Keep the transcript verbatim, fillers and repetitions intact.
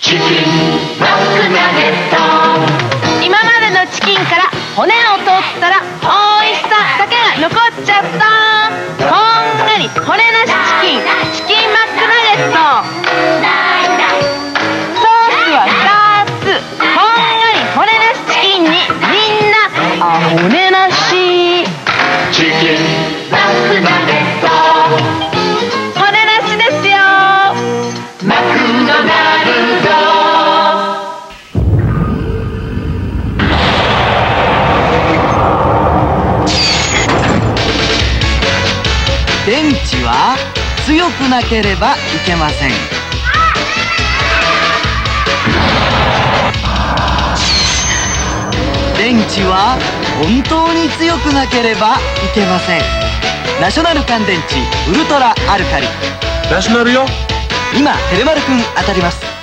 チキンマックナゲット。 今までのチキンから骨を取ったら美味しさだけが残っちゃった。こんがり骨なしチキン、チキンマックナゲット。ソースはふたつ。こんがり骨なしチキンにみんなあ骨なし。 チキンマックナゲット。 骨なしですよ。 マクドナルド。 電池は強くなければいけません。電池は本当に強くなければいけません。ナショナル乾電池ウルトラアルカリ。 ナショナルよ。 今テレマルくん当たります。